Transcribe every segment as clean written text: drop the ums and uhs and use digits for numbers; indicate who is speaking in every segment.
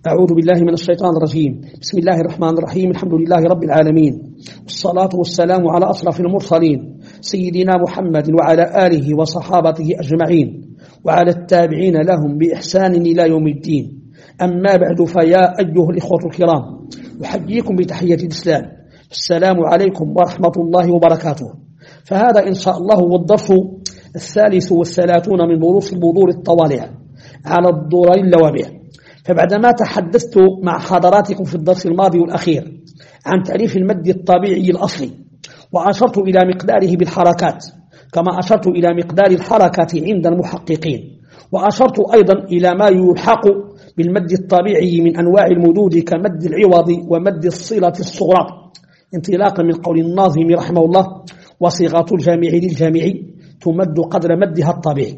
Speaker 1: أعوذ بالله من الشيطان الرجيم. بسم الله الرحمن الرحيم. الحمد لله رب العالمين، والصلاة والسلام على أشرف المرسلين سيدنا محمد وعلى آله وصحابته أجمعين وعلى التابعين لهم بإحسان إلى يوم الدين. أما بعد، فيا أيها الإخوة الكرام، أحييكم بتحية الإسلام. السلام عليكم ورحمة الله وبركاته. فهذا إن شاء الله هو الدرس 33 من دروس البذور الطوالع على الدرر اللوابع. فبعدما تحدثت مع حضراتكم في الدرس الماضي والأخير عن تعريف المد الطبيعي الأصلي، وأشرت إلى مقداره بالحركات كما أشرت إلى مقدار الحركة عند المحققين، وأشرت أيضا إلى ما يلحق بالمد الطبيعي من أنواع المدود كمد العوض ومد الصلة الصغرى، انطلاقا من قول الناظم رحمه الله: وصيغة الجامع للجامع تمد قدر مدها الطبيعي.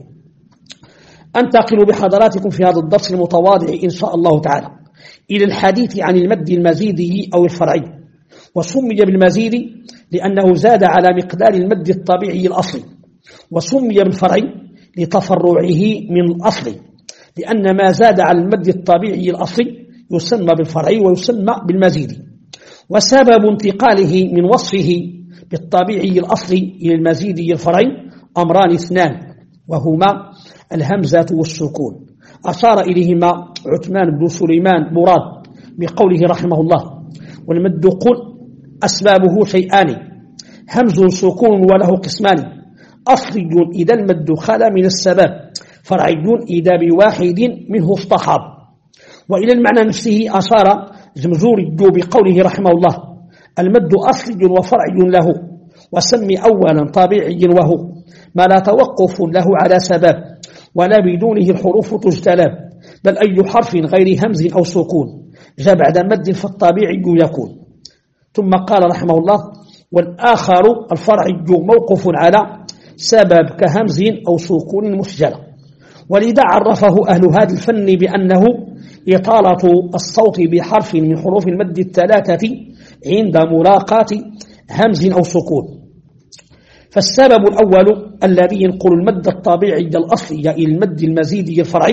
Speaker 1: أنتقل بحضراتكم في هذا الدرس المتواضع إن شاء الله تعالى إلى الحديث عن المد المزيدي أو الفرعي. وسمي بالمزيد لأنه زاد على مقدار المد الطبيعي الأصلي، وسمي بالفرعي لتفرعه من الأصل، لأن ما زاد على المد الطبيعي الأصلي يسمى بالفرعي ويسمى بالمزيد. وسبب انتقاله من وصفه بالطبيعي الأصلي إلى المزيدي الفرعي أمران اثنان، وهما الهمزة والسكون. أشار إليهما عثمان بن سليمان مراد بقوله رحمه الله: والمد قل أسبابه شيئان، همز سكون وله قسمان، أصلي إذا المد خلا من السبب، فرعي إذا بواحد منه اصطحب. وإلى المعنى نفسه أشار جمزوري بقوله رحمه الله: المد أصلي وفرعي له، وسمي أولا طبيعي وهو ما لا توقف له على سبب، ولا بدونه الحروف تجتلب، بل أي حرف غير همز أو سكون جاء بعد مد فالطبيعي يكون. ثم قال رحمه الله: والآخر الفرعي موقف على سبب كهمز أو سكون مسجلة. ولذا عرفه أهل هذا الفن بأنه إطالة الصوت بحرف من حروف المد الثلاثة عند ملاقاة همز أو سكون. فالسبب الأول الذي ينقل المد الطبيعي الأصلي إلى المد المزيدي الفرعي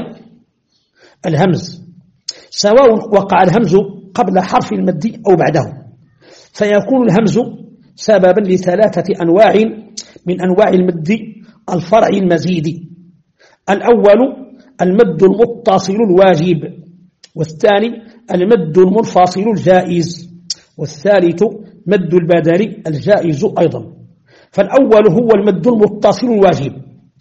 Speaker 1: الهمز، سواء وقع الهمز قبل حرف المد أو بعده، فيكون الهمز سببا لثلاثة أنواع من أنواع المد الفرعي المزيدي. الأول المد المتصل الواجب، والثاني المد المنفصل الجائز، والثالث مد البدل الجائز أيضا. فالأول هو المد المتصل الواجب،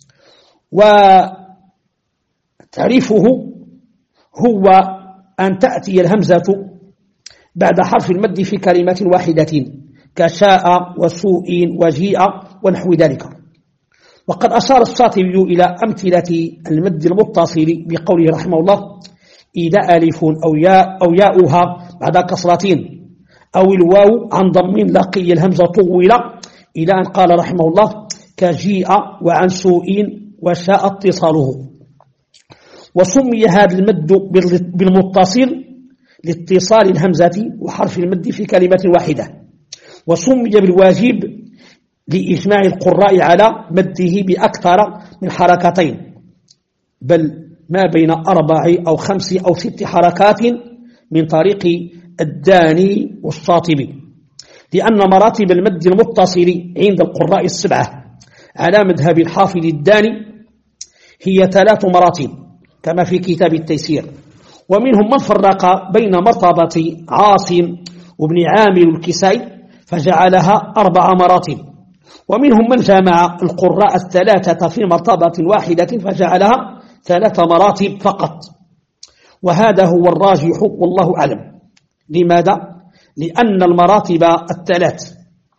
Speaker 1: وتعريفه هو أن تأتي الهمزة بعد حرف المد في كلمة واحدة كشاء وسوء وجيء ونحو ذلك. وقد أشار الشاطبي إلى أمثلة المد المتصل بقوله رحمه الله: إذا ألف أو ياؤها بعد كسرة أو الواو عن ضم لقي الهمزة طول، إلى أن قال رحمه الله: كجيء وعن سوء وشاء اتصاله. وسمي هذا المد بالمتصل لاتصال الهمزة وحرف المد في كلمة واحدة. وسمي بالواجب لإجماع القراء على مده بأكثر من حركتين، بل ما بين 4 أو 5 أو 6 حركات من طريق الداني والشاطبي، لأن مراتب المد المتصل عند القراء 7 على مذهب الحافظ الداني هي 3 مراتب كما في كتاب التيسير. ومنهم من فرق بين مرتبة عاصم وابن عامر الكسائي فجعلها 4 مراتب، ومنهم من جمع القراء 3 في مرتبة واحدة فجعلها 3 مراتب فقط، وهذا هو الراجح والله أعلم. لماذا؟ لأن المراتب 3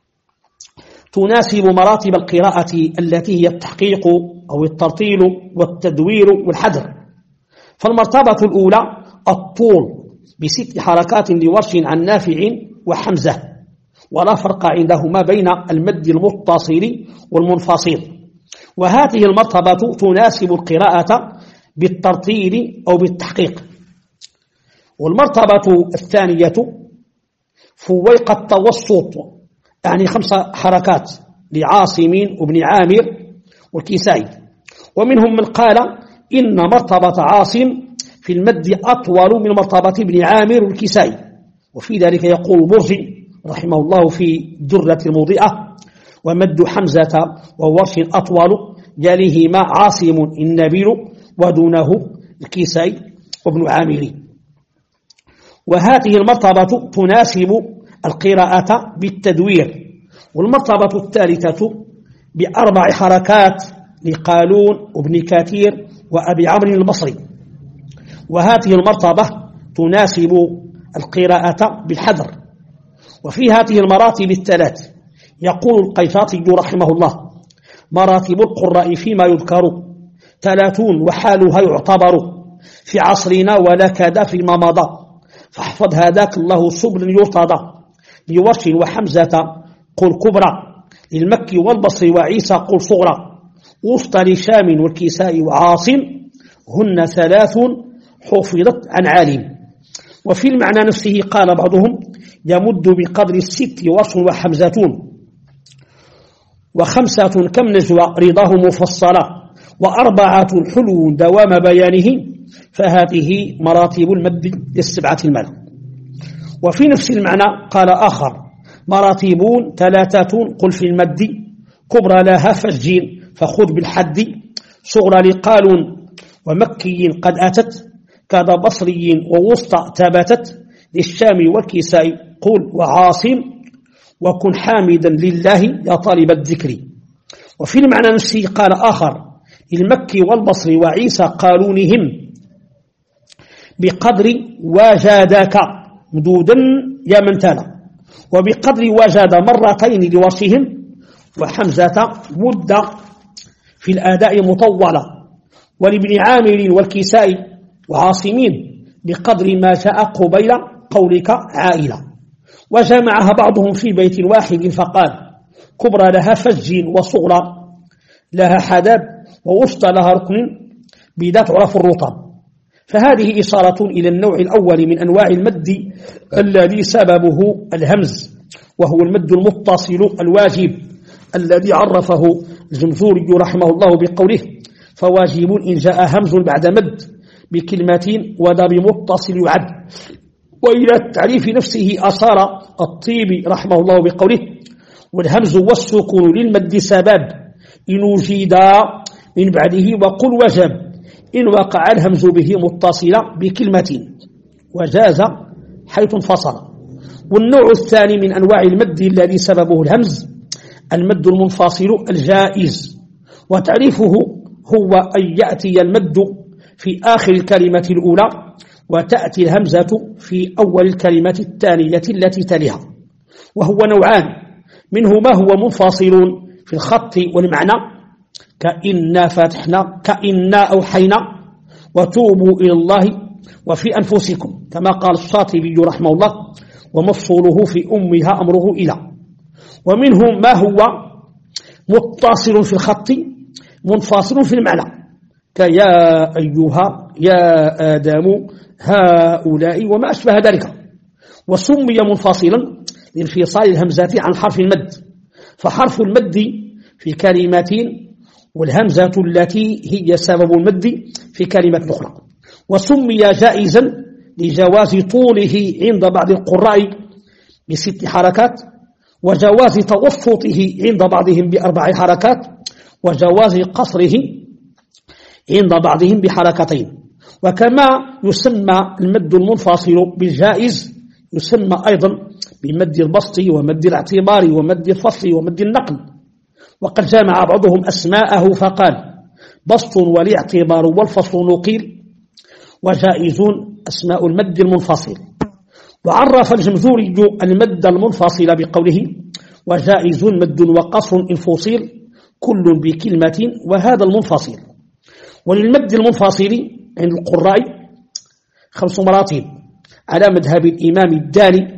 Speaker 1: تناسب مراتب القراءة التي هي التحقيق أو الترتيل والتدوير والحذر. فالمرتبة الأولى الطول ب6 حركات لورش عن نافع وحمزة، ولا فرق عندهما بين المد المتصل والمنفصل، وهذه المرتبة تناسب القراءة بالترتيل أو بالتحقيق. والمرتبة الثانية فويق التوسط، يعني 5 حركات لعاصم وابن عامر والكسائي. ومنهم من قال إن مرتبة عاصم في المد أطول من مرتبة ابن عامر والكسائي. وفي ذلك يقول البرجي رحمه الله في درة المضيئة: ومد حمزة وورش أطول يليهما عاصم النبيل ودونه الكسائي وابن عامر. وهذه المرتبة تناسب القراءة بالتدوير. والمرتبة الثالثة ب4 حركات لقالون وابن كثير وأبي عمرو البصري. وهذه المرتبة تناسب القراءة بالحذر. وفي هذه المراتب الثلاث يقول القيفاطي رحمه الله: مراتب القراء فيما يذكر 30 وحالها يعتبر في عصرنا ولا كذا فيما مضى، فاحفظ هداك الله سبل يرتضى. لورش وحمزة قل كبرى، للمكي والبصري وعيسى قل صغرى، وسط لشام والكساء وعاصم، هن 3 حفظت عن عالم. وفي المعنى نفسه قال بعضهم: يمد بقدر 6 ورش وحمزة، و5 كم نجوى رضاه مفصلا، و4 حلو دوام بيانه، فهذه مراتب المد ل7 المعنى. وفي نفس المعنى قال آخر: مراتب 3 قل في المد، كبرى لها فجين فخذ بالحد، صغرى لقال ومكي قد أتت، كذا بصري ووسطى ثبتت، للشام والكساء قل وعاصم، وكن حامدا لله يا طالب الذكر. وفي المعنى نفسه قال آخر: المكي والبصري وعيسى قالونهم بقدر وجادك مدودا يا من تلا، وبقدر وجد 2 لورشهم، وحمزة مد في الأداء مطولة، ولابن عامر والكساء وعاصمين بقدر ما جاء قبيل قولك عائلة. وجمعها بعضهم في بيت واحد فقال: كبرى لها فج وصغرى لها حداد، ووسطى لها ركن بذات عرف الرطب. فهذه إشارة إلى النوع الأول من أنواع المد الذي سببه الهمز، وهو المد المتصل الواجب الذي عرفه الجمزوري رحمه الله بقوله: فواجب إن جاء همز بعد مد بكلمة وذا بمتصل يعد. وإلى التعريف نفسه أشار الطيبي رحمه الله بقوله: والهمز والسكون للمد سبب إن وجد من بعده، وقل وجب إن وقع الهمز به متصلا بكلمة، وجاز حيث انفصل. والنوع الثاني من أنواع المد الذي سببه الهمز المد المنفصل الجائز، وتعريفه هو أن يأتي المد في آخر الكلمة الأولى وتأتي الهمزة في أول الكلمة الثانية التي تليها. وهو نوعان: منه ما هو منفصل في الخط والمعنى كإنا فتحنا، كإنا أوحينا، وتوبوا إلى الله، وفي أنفسكم، كما قال الشاطبي رحمه الله: ومفصوله في أمها أمره إلى. ومنه ما هو متصل في الخط منفصل في المعنى كيا أيها، يا آدم، هؤلاء، وما أشبه ذلك. وسمي منفصلا لانفصال الهمزة عن حرف المد، فحرف المد في كلمات والهمزة التي هي سبب المد في كلمة أخرى. وسمي جائزا لجواز طوله عند بعض القراء ب6 حركات، وجواز توسطه عند بعضهم ب4 حركات، وجواز قصره عند بعضهم ب2. وكما يسمى المد المنفصل بالجائز يسمى أيضا بمد البسط ومد الاعتبار ومد الفصل ومد النقل. وقد جمع بعضهم أسماءه فقال: بسط والاعتبار والفصل نقيل، وجائز أسماء المد المنفصل. وعرف الجمزوري المد المنفصل بقوله: وجائز مد وقصر إن فصل كل بكلمة، وهذا المنفصل. وللمد المنفصل عند القراء 5 مراتب على مذهب الإمام الداني.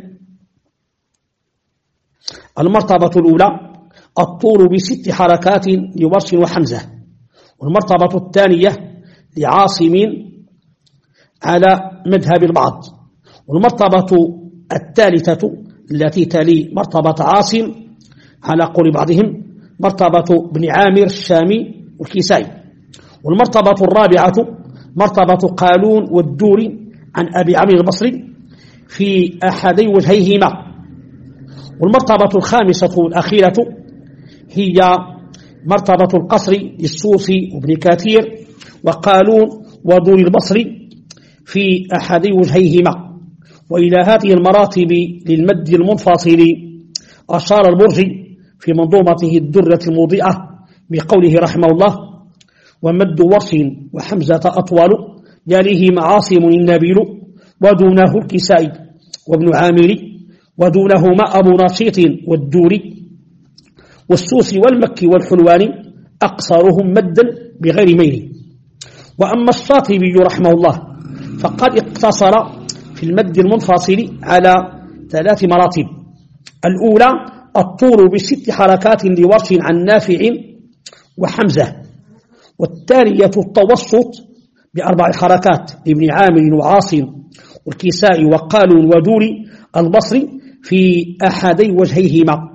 Speaker 1: المرتبة الأولى الطول ب6 حركات لورش وحمزة، والمرتبة الثانية لعاصم على مذهب البعض، والمرتبة الثالثة التي تلي مرتبة عاصم على قول بعضهم مرتبة ابن عامر الشامي والكسائي، والمرتبة الرابعة مرتبة قالون والدور عن أبي عمرو البصري في أحدي وجهيهما. والمرتبة الخامسة والأخيرة هي مرتبة القصر للسوسي وابن كثير وقالون ودور البصري في أحدي وجهيهما. وإلى هذه المراتب للمد المنفصل أشار البرجي في منظومته الدرة المضيئة بقوله رحمه الله: ومد ورش وحمزة أطول يليه معاصم النبيل ودونه الكسائي وابن عامر ودونهما أبو نشيط والدوري والسوسي والمكي والحلواني أقصرهم مدا بغير ميل. وأما الشاطبي رحمه الله فقد اقتصر في المد المنفصل على 3 مراتب. الأولى الطول ب6 حركات لورش عن نافع وحمزة، والثانية التوسط ب4 حركات لابن عامر وعاصم والكسائي وقالون ودوري البصري في أحدي وجهيهما،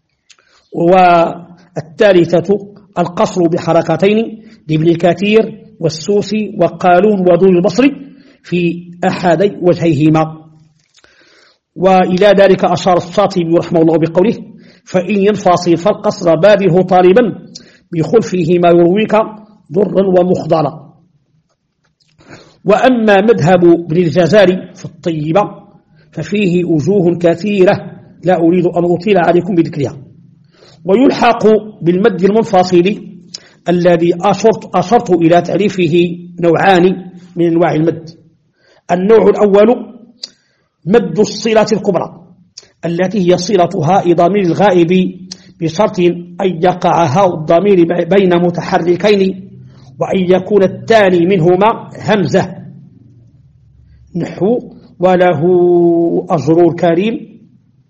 Speaker 1: والثالثة القصر بحركتين لابن كثير والسوسي وقالون ودوري البصري في أحدي وجهيهما. وإلى ذلك أشار الشاطبي رحمه الله بقوله: فإن ينفصل فالقصر بابه طالبا بخلفه ما يرويك ضرا ومخضرا. وأما مذهب ابن الجزاري في الطيبة ففيه وجوه كثيرة لا أريد أن أطيل عليكم بذكرها. ويلحق بالمد المنفصل الذي أشرت إلى تعريفه نوعان من أنواع المد. النوع الأول مد الصلة الكبرى التي هي صلتها ضمير الغائب بشرط أن يقع هاء الضمير بين متحركين وأن يكون الثاني منهما همزة، نحو وله أجر الكريم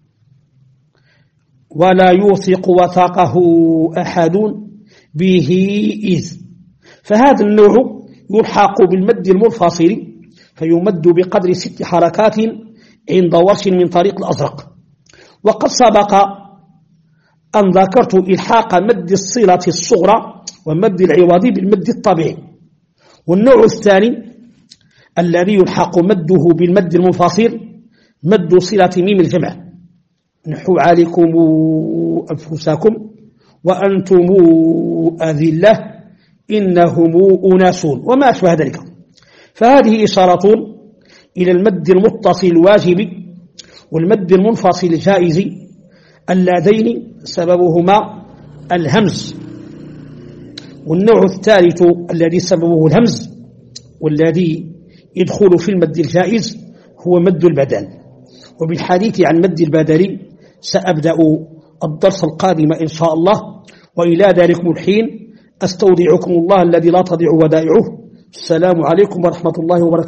Speaker 1: ولا يوثق وثاقه أحد به إذ. فهذا النوع يلحق بالمد المنفصل فيمد بقدر 6 حركات عند ورش من طريق الأزرق. وقد سبق أن ذكرت إلحاق مد الصلة الصغرى ومد العوض بالمد الطبيعي. والنوع الثاني الذي يلحق مده بالمد المنفصل مد صلة ميم الجمع، نحو عليكم أنفسكم وأنتم أذلة إنهم أناس وما أشبه ذلك. فهذه إشارة إلى المد المتصل الواجب والمد المنفصل الجائز اللذين سببهما الهمز. والنوع الثالث الذي سببه الهمز والذي يدخل في المد الجائز هو مد البدل. وبالحديث عن مد البدل سأبدأ الدرس القادم إن شاء الله. وإلى ذلكم الحين أستودعكم الله الذي لا تضيع ودائعه. السلام عليكم ورحمة الله وبركاته.